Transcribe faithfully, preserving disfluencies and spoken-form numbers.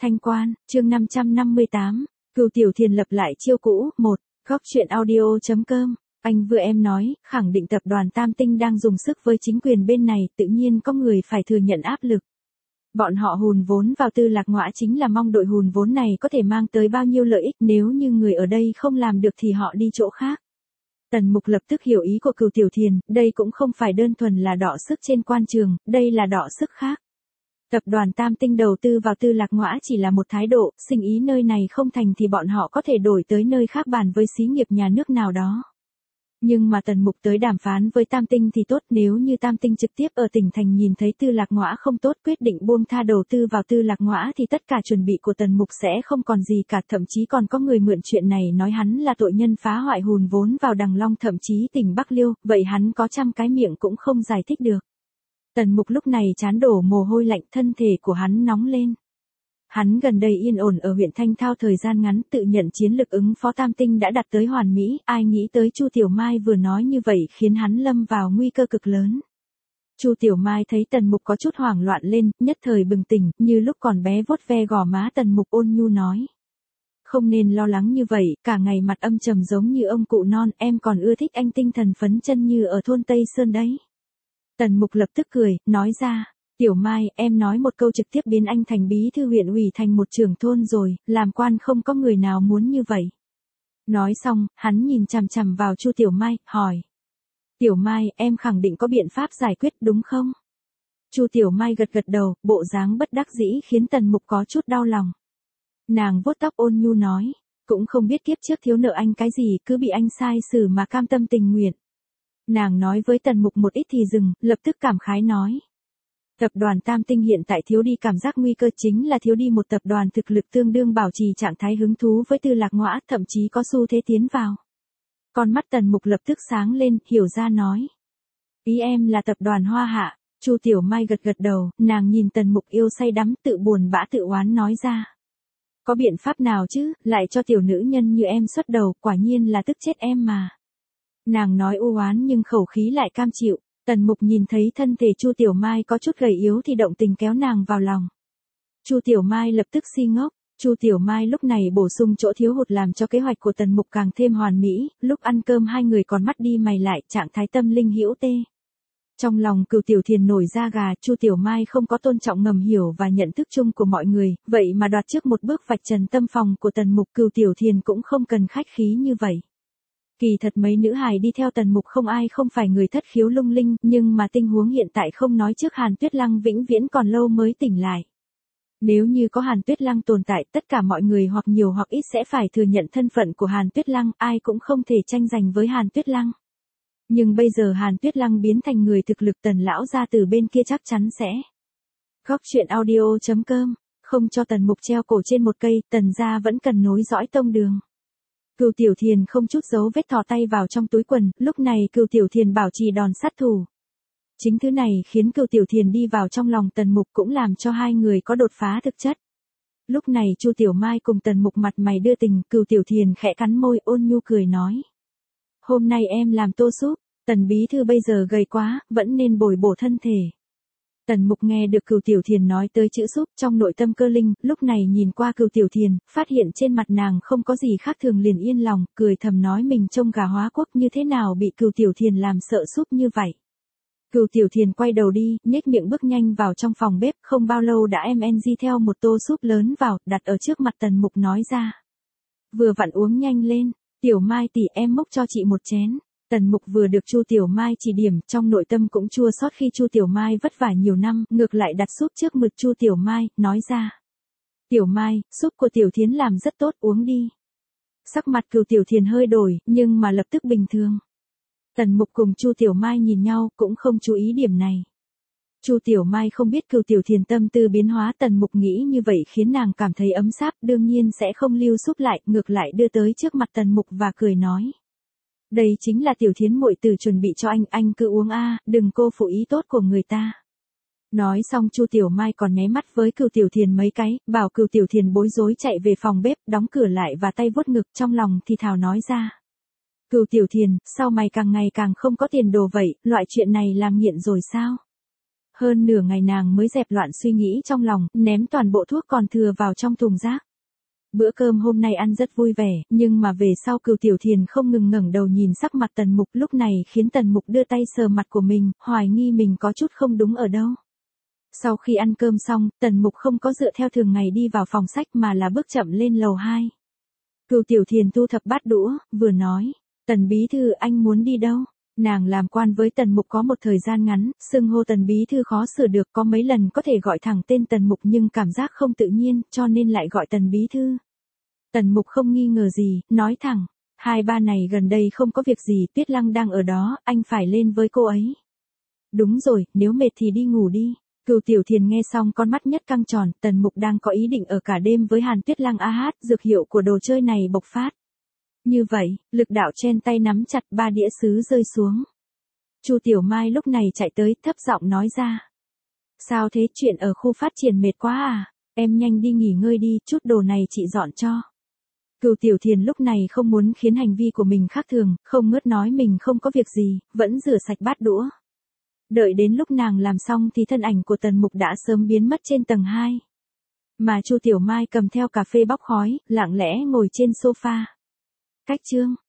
Thanh Quan, chương năm trăm năm mươi tám, Cừu Tiểu Thiền lập lại chiêu cũ, một, góc truyện audio chấm com. Anh vừa em nói, khẳng định tập đoàn Tam Tinh đang dùng sức với chính quyền bên này, tự nhiên có người phải thừa nhận áp lực. Bọn họ hùn vốn vào Tư Lạc Ngõa chính là mong đội hùn vốn này có thể mang tới bao nhiêu lợi ích, nếu như người ở đây không làm được thì họ đi chỗ khác. Tần Mục lập tức hiểu ý của Cừu Tiểu Thiền, đây cũng không phải đơn thuần là đọ sức trên quan trường, đây là đọ sức khác. Tập đoàn Tam Tinh đầu tư vào Tư Lạc Ngõa chỉ là một thái độ, sinh ý nơi này không thành thì bọn họ có thể đổi tới nơi khác bàn với xí nghiệp nhà nước nào đó. Nhưng mà Tần Mục tới đàm phán với Tam Tinh thì tốt, nếu như Tam Tinh trực tiếp ở tỉnh thành nhìn thấy Tư Lạc Ngõa không tốt quyết định buông tha đầu tư vào Tư Lạc Ngõa thì tất cả chuẩn bị của Tần Mục sẽ không còn gì cả, thậm chí còn có người mượn chuyện này nói hắn là tội nhân phá hoại hùn vốn vào Đằng Long thậm chí tỉnh Bắc Liêu, vậy hắn có trăm cái miệng cũng không giải thích được. Tần Mục lúc này trán đổ mồ hôi lạnh, thân thể của hắn nóng lên. Hắn gần đây yên ổn ở huyện Thanh Thao thời gian ngắn, tự nhận chiến lực ứng phó Tam Tinh đã đạt tới hoàn mỹ, ai nghĩ tới Chu Tiểu Mai vừa nói như vậy khiến hắn lâm vào nguy cơ cực lớn. Chu Tiểu Mai thấy Tần Mục có chút hoảng loạn lên, nhất thời bừng tỉnh, như lúc còn bé vuốt ve gò má Tần Mục ôn nhu nói. Không nên lo lắng như vậy, cả ngày mặt âm trầm giống như ông cụ non, em còn ưa thích anh tinh thần phấn chân như ở thôn Tây Sơn đấy. Tần Mục lập tức cười, nói ra. Tiểu Mai, em nói một câu trực tiếp biến anh thành bí thư huyện ủy thành một trưởng thôn rồi, làm quan không có người nào muốn như vậy. Nói xong, hắn nhìn chằm chằm vào Chu Tiểu Mai, hỏi. Tiểu Mai, em khẳng định có biện pháp giải quyết đúng không? Chu Tiểu Mai gật gật đầu, bộ dáng bất đắc dĩ khiến Tần Mục có chút đau lòng. Nàng vuốt tóc ôn nhu nói, cũng không biết kiếp trước thiếu nợ anh cái gì, cứ bị anh sai xử mà cam tâm tình nguyện. Nàng nói với Tần Mục một ít thì dừng, lập tức cảm khái nói. Tập đoàn Tam Tinh hiện tại thiếu đi cảm giác nguy cơ, chính là thiếu đi một tập đoàn thực lực tương đương bảo trì trạng thái hứng thú với Tư Lạc Ngõa, thậm chí có xu thế tiến vào. Con mắt Tần Mục lập tức sáng lên, hiểu ra nói. Ý em là tập đoàn Hoa Hạ. Chu Tiểu Mai gật gật đầu, nàng nhìn Tần Mục yêu say đắm, tự buồn bã tự oán nói ra. Có biện pháp nào chứ, lại cho tiểu nữ nhân như em xuất đầu, quả nhiên là tức chết em mà. Nàng nói u oán nhưng khẩu khí lại cam chịu. Tần Mục nhìn thấy thân thể Chu Tiểu Mai có chút gầy yếu thì động tình kéo nàng vào lòng. Chu Tiểu Mai lập tức si ngốc. Chu Tiểu Mai lúc này bổ sung chỗ thiếu hụt làm cho kế hoạch của Tần Mục càng thêm hoàn mỹ, lúc ăn cơm hai người còn mắt đi mày lại, trạng thái tâm linh hữu tê. Trong lòng Cừu Tiểu Thiền nổi da gà, Chu Tiểu Mai không có tôn trọng ngầm hiểu và nhận thức chung của mọi người, vậy mà đoạt trước một bước vạch trần tâm phòng của Tần Mục. Cừu Tiểu Thiền cũng không cần khách khí như vậy. Kỳ thật mấy nữ hài đi theo Tần Mục không ai không phải người thất khiếu lung linh, nhưng mà tình huống hiện tại không nói trước Hàn Tuyết Lăng vĩnh viễn còn lâu mới tỉnh lại. Nếu như có Hàn Tuyết Lăng tồn tại, tất cả mọi người hoặc nhiều hoặc ít sẽ phải thừa nhận thân phận của Hàn Tuyết Lăng, ai cũng không thể tranh giành với Hàn Tuyết Lăng. Nhưng bây giờ Hàn Tuyết Lăng biến thành người thực lực, Tần lão gia từ bên kia chắc chắn sẽ. Góc truyện audio chấm com, không cho Tần Mục treo cổ trên một cây, Tần gia vẫn cần nối dõi tông đường. Cừu Tiểu Thiền không chút dấu vết thò tay vào trong túi quần, lúc này Cừu Tiểu Thiền bảo trì đòn sát thủ. Chính thứ này khiến Cừu Tiểu Thiền đi vào trong lòng Tần Mục, cũng làm cho hai người có đột phá thực chất. Lúc này Chu Tiểu Mai cùng Tần Mục mặt mày đưa tình, Cừu Tiểu Thiền khẽ cắn môi ôn nhu cười nói. Hôm nay em làm tô súp, Tần bí thư bây giờ gầy quá, vẫn nên bồi bổ thân thể. Tần Mục nghe được Cừu Tiểu Thiền nói tới chữ súp, trong nội tâm cơ linh, lúc này nhìn qua Cừu Tiểu Thiền, phát hiện trên mặt nàng không có gì khác thường liền yên lòng, cười thầm nói mình trông gà hóa quốc như thế nào bị Cừu Tiểu Thiền làm sợ súp như vậy. Cừu Tiểu Thiền quay đầu đi, nhếch miệng bước nhanh vào trong phòng bếp, không bao lâu đã em en gi theo một tô súp lớn vào, đặt ở trước mặt Tần Mục nói ra. Vừa vặn uống nhanh lên, Tiểu Mai tỷ em múc cho chị một chén. Tần Mục vừa được Chu Tiểu Mai chỉ điểm, trong nội tâm cũng chua xót khi Chu Tiểu Mai vất vả nhiều năm, ngược lại đặt súp trước mực Chu Tiểu Mai, nói ra. Tiểu Mai, súp của Tiểu Thiến làm rất tốt, uống đi. Sắc mặt Cừu Tiểu Thiền hơi đổi, nhưng mà lập tức bình thường. Tần Mục cùng Chu Tiểu Mai nhìn nhau, cũng không chú ý điểm này. Chu Tiểu Mai không biết Cừu Tiểu Thiền tâm tư biến hóa, Tần Mục nghĩ như vậy khiến nàng cảm thấy ấm sáp, đương nhiên sẽ không lưu súp lại, ngược lại đưa tới trước mặt Tần Mục và cười nói. Đây chính là Tiểu Thiến muội tử chuẩn bị cho anh, anh cứ uống a, đừng cô phụ ý tốt của người ta. Nói xong Chu Tiểu Mai còn nháy mắt với Cừu Tiểu Thiền mấy cái, bảo Cừu Tiểu Thiền bối rối chạy về phòng bếp, đóng cửa lại và tay vuốt ngực, trong lòng thì thào nói ra. Cừu Tiểu Thiền, sao mày càng ngày càng không có tiền đồ vậy, loại chuyện này làm nghiện rồi sao? Hơn nửa ngày nàng mới dẹp loạn suy nghĩ trong lòng, ném toàn bộ thuốc còn thừa vào trong thùng rác. Bữa cơm hôm nay ăn rất vui vẻ, nhưng mà về sau Cửu Tiểu Thiền không ngừng ngẩng đầu nhìn sắc mặt Tần Mục, lúc này khiến Tần Mục đưa tay sờ mặt của mình, hoài nghi mình có chút không đúng ở đâu. Sau khi ăn cơm xong, Tần Mục không có dựa theo thường ngày đi vào phòng sách mà là bước chậm lên lầu hai. Cửu Tiểu Thiền thu thập bát đũa, vừa nói, Tần bí thư anh muốn đi đâu? Nàng làm quan với Tần Mục có một thời gian ngắn, xưng hô Tần bí thư khó sửa được, có mấy lần có thể gọi thẳng tên Tần Mục nhưng cảm giác không tự nhiên, cho nên lại gọi Tần bí thư. Tần Mục không nghi ngờ gì, nói thẳng, hai ba này gần đây không có việc gì, Tuyết Lăng đang ở đó, anh phải lên với cô ấy. Đúng rồi, nếu mệt thì đi ngủ đi. Cửu Tiểu Thiền nghe xong con mắt nhất căng tròn, Tần Mục đang có ý định ở cả đêm với Hàn Tuyết Lăng a hát, dược hiệu của đồ chơi này bộc phát. Như vậy, lực đạo trên tay nắm chặt, ba đĩa sứ rơi xuống. Chu Tiểu Mai lúc này chạy tới, thấp giọng nói ra. Sao thế, chuyện ở khu phát triển mệt quá à? Em nhanh đi nghỉ ngơi đi, chút đồ này chị dọn cho. Cửu Tiểu Thiền lúc này không muốn khiến hành vi của mình khác thường, không ngớt nói mình không có việc gì, vẫn rửa sạch bát đũa. Đợi đến lúc nàng làm xong thì thân ảnh của Tần Mục đã sớm biến mất trên tầng hai. Mà Chu Tiểu Mai cầm theo cà phê bóc khói, lặng lẽ ngồi trên sofa. Cách chương